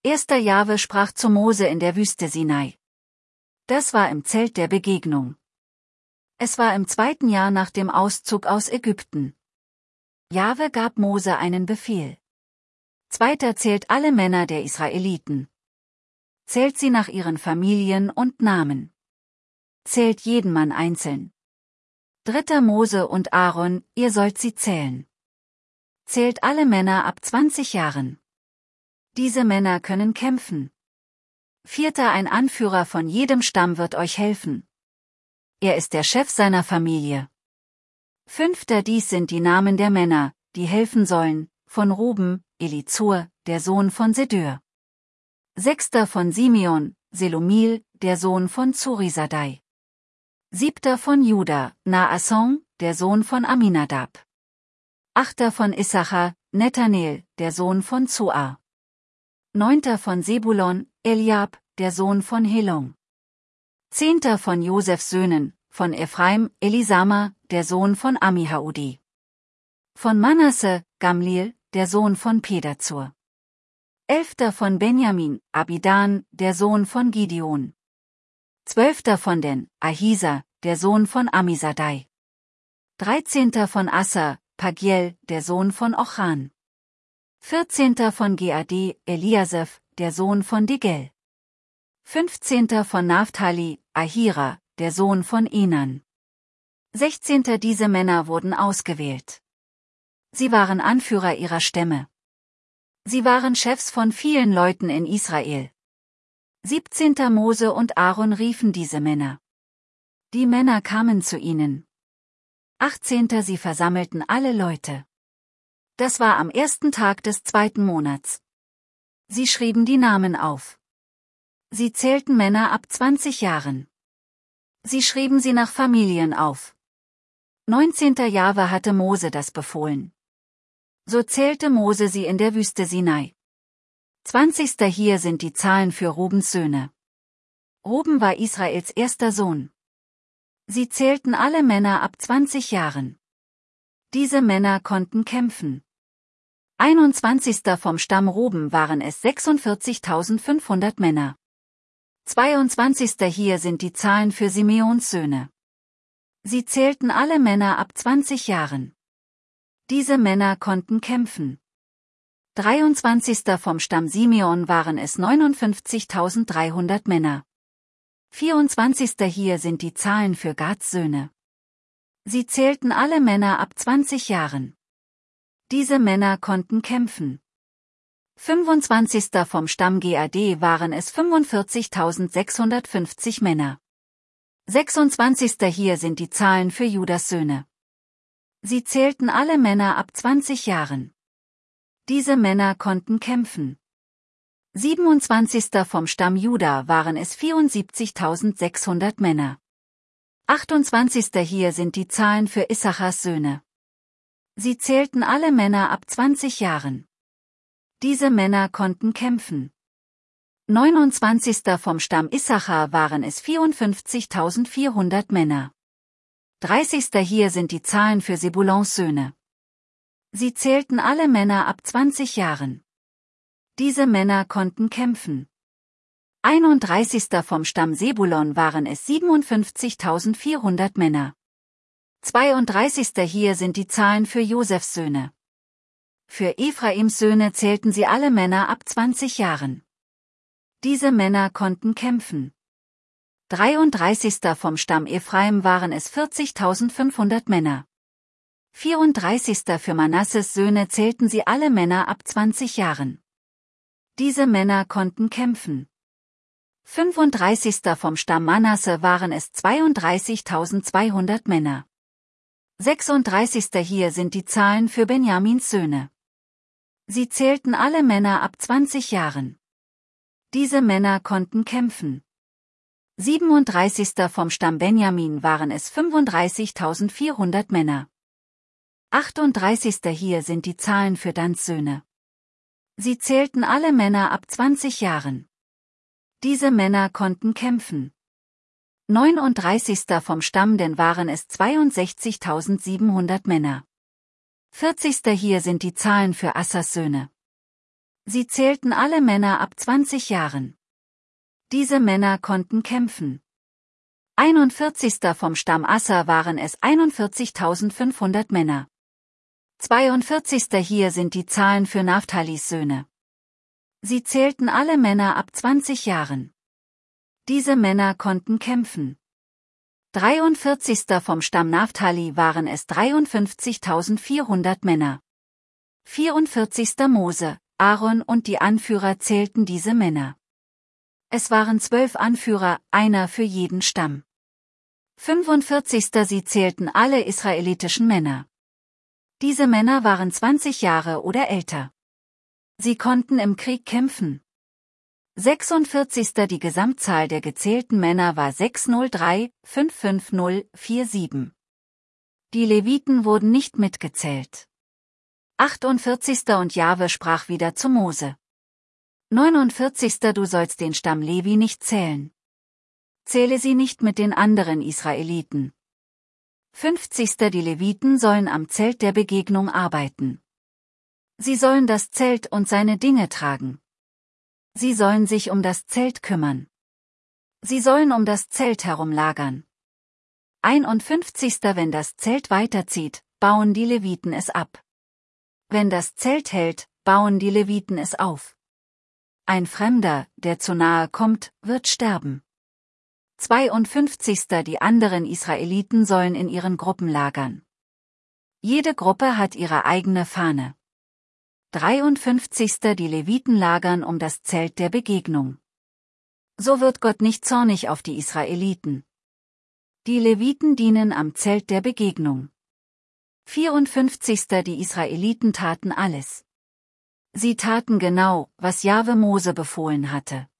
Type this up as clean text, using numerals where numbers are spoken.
1. Jahwe sprach zu Mose in der Wüste Sinai. Das war im Zelt der Begegnung. Es war im 2. Jahr nach dem Auszug aus Ägypten. Jahwe gab Mose einen Befehl. 2. Zählt alle Männer der Israeliten. Zählt sie nach ihren Familien und Namen. Zählt jeden Mann einzeln. 3. Mose und Aaron, ihr sollt sie zählen. Zählt alle Männer ab 20 Jahren. Diese Männer können kämpfen. 4. Ein Anführer von jedem Stamm wird euch helfen. Er ist der Chef seiner Familie. 5. Dies sind die Namen der Männer, die helfen sollen, von Ruben, Elizur, der Sohn von Sedeur. 6. von Simeon, Selumil, der Sohn von Zurisadai. 7. von Juda, Naasson, der Sohn von Aminadab. 8. von Issachar, Nethanel, der Sohn von Zua. 9. von Sebulon, Eliab, der Sohn von Helon. 10. von Josefs Söhnen, von Ephraim, Elisama, der Sohn von Amihaudi. Von Manasse, Gamliel, der Sohn von Pedazur. 11. von Benjamin, Abidan, der Sohn von Gideon. 12. von den, Ahisa, der Sohn von Amisadai. 13. von Assa, Pagiel, der Sohn von Ochan. 14. von Geadi, Eliaseph, der Sohn von Degel. 15. von Naphtali, Ahira, der Sohn von Enan. 16. Diese Männer wurden ausgewählt. Sie waren Anführer ihrer Stämme. Sie waren Chefs von vielen Leuten in Israel. 17. Mose und Aaron riefen diese Männer. Die Männer kamen zu ihnen. 18. Sie versammelten alle Leute. Das war am 1. Tag des 2. Monats. Sie schrieben die Namen auf. Sie zählten Männer ab 20 Jahren. Sie schrieben sie nach Familien auf. 19. Jahwe hatte Mose das befohlen. So zählte Mose sie in der Wüste Sinai. 20. Hier sind die Zahlen für Rubens Söhne. Ruben war Israels erster Sohn. Sie zählten alle Männer ab 20 Jahren. Diese Männer konnten kämpfen. 21. vom Stamm Ruben waren es 46.500 Männer. 22. Hier sind die Zahlen für Simeons Söhne. Sie zählten alle Männer ab 20 Jahren. Diese Männer konnten kämpfen. 23. vom Stamm Simeon waren es 59.300 Männer. 24. Hier sind die Zahlen für Gads Söhne. Sie zählten alle Männer ab 20 Jahren. Diese Männer konnten kämpfen. 25. vom Stamm Gad waren es 45.650 Männer. 26. Hier sind die Zahlen für Judas Söhne. Sie zählten alle Männer ab 20 Jahren. Diese Männer konnten kämpfen. 27. vom Stamm Juda waren es 74.600 Männer. 28. Hier sind die Zahlen für Issachars Söhne. Sie zählten alle Männer ab 20 Jahren. Diese Männer konnten kämpfen. 29. vom Stamm Issachar waren es 54.400 Männer. 30. Hier sind die Zahlen für Sebulons Söhne. Sie zählten alle Männer ab 20 Jahren. Diese Männer konnten kämpfen. 31. vom Stamm Sebulon waren es 57.400 Männer. 32. Hier sind die Zahlen für Josefs Söhne. Für Ephraims Söhne zählten sie alle Männer ab 20 Jahren. Diese Männer konnten kämpfen. 33. vom Stamm Ephraim waren es 40.500 Männer. 34. für Manasses Söhne zählten sie alle Männer ab 20 Jahren. Diese Männer konnten kämpfen. 35. vom Stamm Manasse waren es 32.200 Männer. 36. Hier sind die Zahlen für Benjamins Söhne. Sie zählten alle Männer ab 20 Jahren. Diese Männer konnten kämpfen. 37. vom Stamm Benjamin waren es 35.400 Männer. 38. Hier sind die Zahlen für Dans Söhne. Sie zählten alle Männer ab 20 Jahren. Diese Männer konnten kämpfen. 39. vom Stamm Dan waren es 62.700 Männer. 40. Hier sind die Zahlen für Assas Söhne. Sie zählten alle Männer ab 20 Jahren. Diese Männer konnten kämpfen. 41. vom Stamm Asser waren es 41.500 Männer. 42. Hier sind die Zahlen für Naphtalis Söhne. Sie zählten alle Männer ab 20 Jahren. Diese Männer konnten kämpfen. 43. vom Stamm Naphtali waren es 53.400 Männer. 44. Mose, Aaron und die Anführer zählten diese Männer. Es waren 12 Anführer, einer für jeden Stamm. 45. Sie zählten alle israelitischen Männer. Diese Männer waren 20 Jahre oder älter. Sie konnten im Krieg kämpfen. 46. Die Gesamtzahl der gezählten Männer war 603,550,47. Die Leviten wurden nicht mitgezählt. 48. Und Jahwe sprach wieder zu Mose. 49. Du sollst den Stamm Levi nicht zählen. Zähle sie nicht mit den anderen Israeliten. 50. Die Leviten sollen am Zelt der Begegnung arbeiten. Sie sollen das Zelt und seine Dinge tragen. Sie sollen sich um das Zelt kümmern. Sie sollen um das Zelt herum lagern. 51. Wenn das Zelt weiterzieht, bauen die Leviten es ab. Wenn das Zelt hält, bauen die Leviten es auf. Ein Fremder, der zu nahe kommt, wird sterben. 52. Die anderen Israeliten sollen in ihren Gruppen lagern. Jede Gruppe hat ihre eigene Fahne. 53. Die Leviten lagern um das Zelt der Begegnung. So wird Gott nicht zornig auf die Israeliten. Die Leviten dienen am Zelt der Begegnung. 54. Die Israeliten taten alles. Sie taten genau, was Jahwe Mose befohlen hatte.